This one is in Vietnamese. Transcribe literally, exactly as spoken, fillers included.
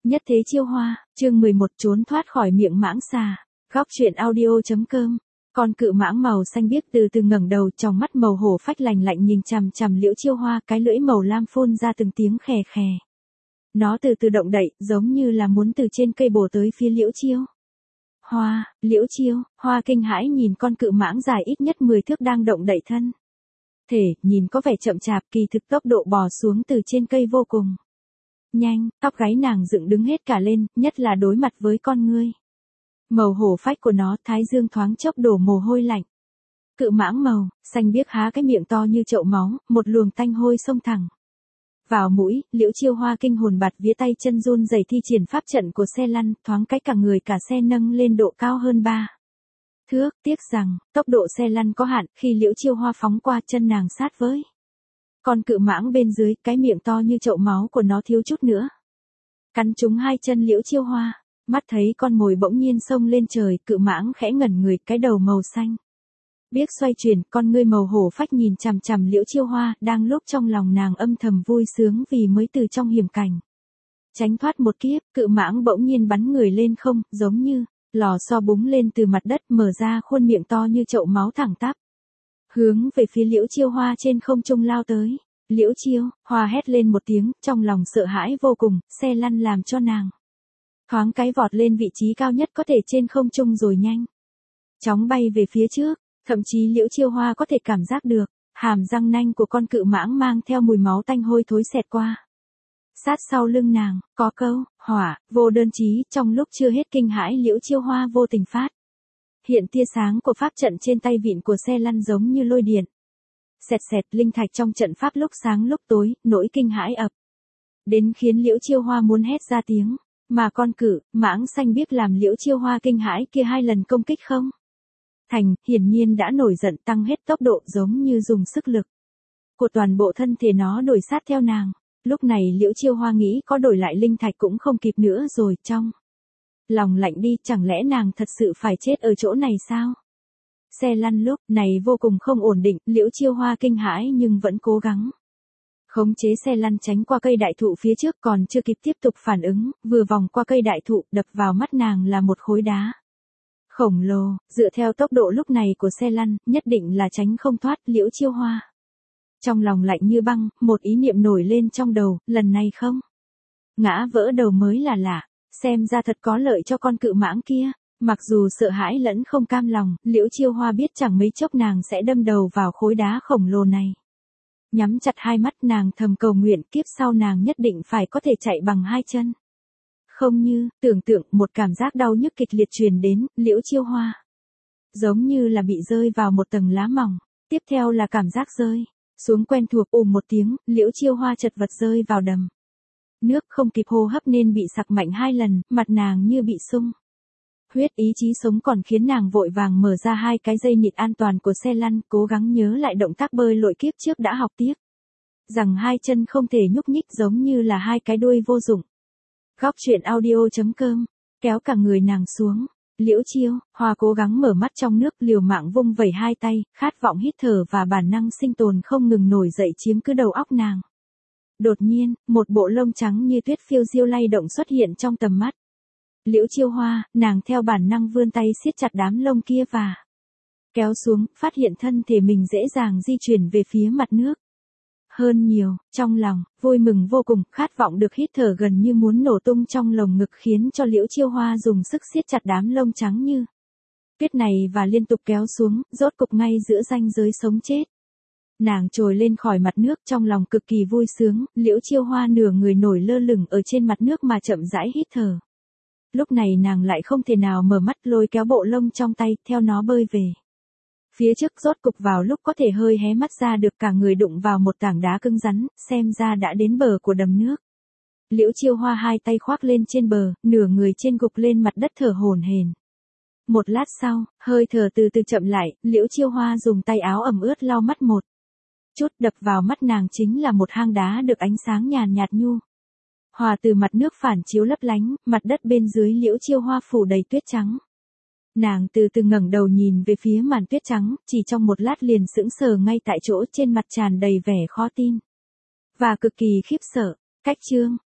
Nhất thế chiêu hoa, chương mười một trốn thoát khỏi miệng mãng xà. Góc truyện audio.com. Con cự mãng màu xanh biếc từ từ ngẩng đầu, trong mắt màu hổ phách lành lạnh nhìn chằm chằm Liễu Chiêu Hoa, cái lưỡi màu lam phun ra từng tiếng khè khè. Nó từ từ động đậy, giống như là muốn từ trên cây bổ tới phía Liễu Chiêu Hoa. Liễu Chiêu Hoa kinh hãi nhìn con cự mãng dài ít nhất mười thước đang động đậy thân thể, nhìn có vẻ chậm chạp, kỳ thực tốc độ bò xuống từ trên cây vô cùng nhanh, tóc gáy nàng dựng đứng hết cả lên, nhất là đối mặt với con ngươi màu hổ phách của nó, thái dương thoáng chốc đổ mồ hôi lạnh. Cự mãng màu xanh biếc há cái miệng to như chậu máu, một luồng tanh hôi xông thẳng vào mũi. Liễu Chiêu Hoa kinh hồn bạt vía, tay chân run rẩy thi triển pháp trận của xe lăn, thoáng cái cả người cả xe nâng lên độ cao hơn ba thước. Tiếc rằng tốc độ xe lăn có hạn, khi Liễu Chiêu Hoa phóng qua, chân nàng sát với con cự mãng bên dưới, cái miệng to như chậu máu của nó thiếu chút nữa cắn trúng hai chân Liễu Chiêu Hoa. Mắt thấy con mồi bỗng nhiên xông lên trời, cự mãng khẽ ngẩn người, cái đầu màu xanh biếc xoay chuyển, con ngươi màu hổ phách nhìn chằm chằm Liễu Chiêu Hoa, đang lúc trong lòng nàng âm thầm vui sướng vì mới từ trong hiểm cảnh tránh thoát một kiếp. Cự mãng bỗng nhiên bắn người lên không, giống như lò xo búng lên từ mặt đất, mở ra khuôn miệng to như chậu máu thẳng tắp hướng về phía Liễu Chiêu Hoa trên không trung lao tới. Liễu Chiêu Hoa hét lên một tiếng, trong lòng sợ hãi vô cùng, xe lăn làm cho nàng thoáng cái vọt lên vị trí cao nhất có thể trên không trung rồi nhanh chóng bay về phía trước. Thậm chí Liễu Chiêu Hoa có thể cảm giác được hàm răng nanh của con cự mãng mang theo mùi máu tanh hôi thối xẹt qua. Sát sau lưng nàng có câu hỏa vô đơn chí. Trong lúc chưa hết kinh hãi, Liễu Chiêu Hoa vô tình phát hiện tia sáng của pháp trận trên tay vịn của xe lăn giống như lôi điện. Xẹt xẹt, linh thạch trong trận pháp lúc sáng lúc tối, nỗi kinh hãi ập đến khiến Liễu Chiêu Hoa muốn hét ra tiếng. Mà con cự mãng xanh biếc làm Liễu Chiêu Hoa kinh hãi kia hai lần công kích không thành, hiển nhiên đã nổi giận, tăng hết tốc độ, giống như dùng sức lực của toàn bộ thân thể nó đuổi sát theo nàng. Lúc này Liễu Chiêu Hoa nghĩ có đổi lại linh thạch cũng không kịp nữa rồi, trong lòng lạnh đi, chẳng lẽ nàng thật sự phải chết ở chỗ này sao? Xe lăn lúc này vô cùng không ổn định, Liễu Chiêu Hoa kinh hãi nhưng vẫn cố gắng khống chế xe lăn tránh qua cây đại thụ phía trước, còn chưa kịp tiếp tục phản ứng, vừa vòng qua cây đại thụ, đập vào mắt nàng là một khối đá khổng lồ. Dựa theo tốc độ lúc này của xe lăn, nhất định là tránh không thoát. Liễu Chiêu Hoa trong lòng lạnh như băng, một ý niệm nổi lên trong đầu, lần này không ngã vỡ đầu mới là lạ, xem ra thật có lợi cho con cự mãng kia. Mặc dù sợ hãi lẫn không cam lòng, Liễu Chiêu Hoa biết chẳng mấy chốc nàng sẽ đâm đầu vào khối đá khổng lồ này. Nhắm chặt hai mắt, nàng thầm cầu nguyện kiếp sau nàng nhất định phải có thể chạy bằng hai chân. Không như tưởng tượng, một cảm giác đau nhức kịch liệt truyền đến. Liễu Chiêu Hoa giống như là bị rơi vào một tầng lá mỏng, tiếp theo là cảm giác rơi xuống quen thuộc. Ùm một tiếng, Liễu Chiêu Hoa chật vật rơi vào đầm nước, không kịp hô hấp nên bị sặc mạnh hai lần, mặt nàng như bị sung huyết. Ý chí sống còn khiến nàng vội vàng mở ra hai cái dây nịt an toàn của xe lăn, cố gắng nhớ lại động tác bơi lội kiếp trước đã học, tiếc rằng hai chân không thể nhúc nhích, giống như là hai cái đuôi vô dụng. Góc truyện audio.com. Kéo cả người nàng xuống. Liễu Chiêu Hoa cố gắng mở mắt trong nước, liều mạng vung vẩy hai tay, khát vọng hít thở và bản năng sinh tồn không ngừng nổi dậy chiếm cứ đầu óc nàng. Đột nhiên, một bộ lông trắng như tuyết phiêu diêu lay động xuất hiện trong tầm mắt Liễu Chiêu Hoa. Nàng theo bản năng vươn tay siết chặt đám lông kia và kéo xuống, phát hiện thân thể mình dễ dàng di chuyển về phía mặt nước hơn nhiều. Trong lòng vui mừng vô cùng, khát vọng được hít thở gần như muốn nổ tung trong lồng ngực, khiến cho Liễu Chiêu Hoa dùng sức siết chặt đám lông trắng như tuyết này và liên tục kéo xuống, rốt cục ngay giữa ranh giới sống chết. Nàng trồi lên khỏi mặt nước, trong lòng cực kỳ vui sướng. Liễu Chiêu Hoa nửa người nổi lơ lửng ở trên mặt nước mà chậm rãi hít thở. Lúc này nàng lại không thể nào mở mắt, lôi kéo bộ lông trong tay, theo nó bơi về phía trước. Rốt cục vào lúc có thể hơi hé mắt ra được, cả người đụng vào một tảng đá cứng rắn, xem ra đã đến bờ của đầm nước. Liễu Chiêu Hoa hai tay khoác lên trên bờ, nửa người trên gục lên mặt đất thở hổn hển. Một lát sau, hơi thở từ từ chậm lại, Liễu Chiêu Hoa dùng tay áo ẩm ướt lau mắt một chút, đập vào mắt nàng chính là một hang đá được ánh sáng nhàn nhạt nhu hòa từ mặt nước phản chiếu lấp lánh. Mặt đất bên dưới Liễu Chiêu Hoa phủ đầy tuyết trắng. Nàng từ từ ngẩng đầu nhìn về phía màn tuyết trắng, chỉ trong một lát liền sững sờ ngay tại chỗ, trên mặt tràn đầy vẻ khó tin và cực kỳ khiếp sợ. Cách chương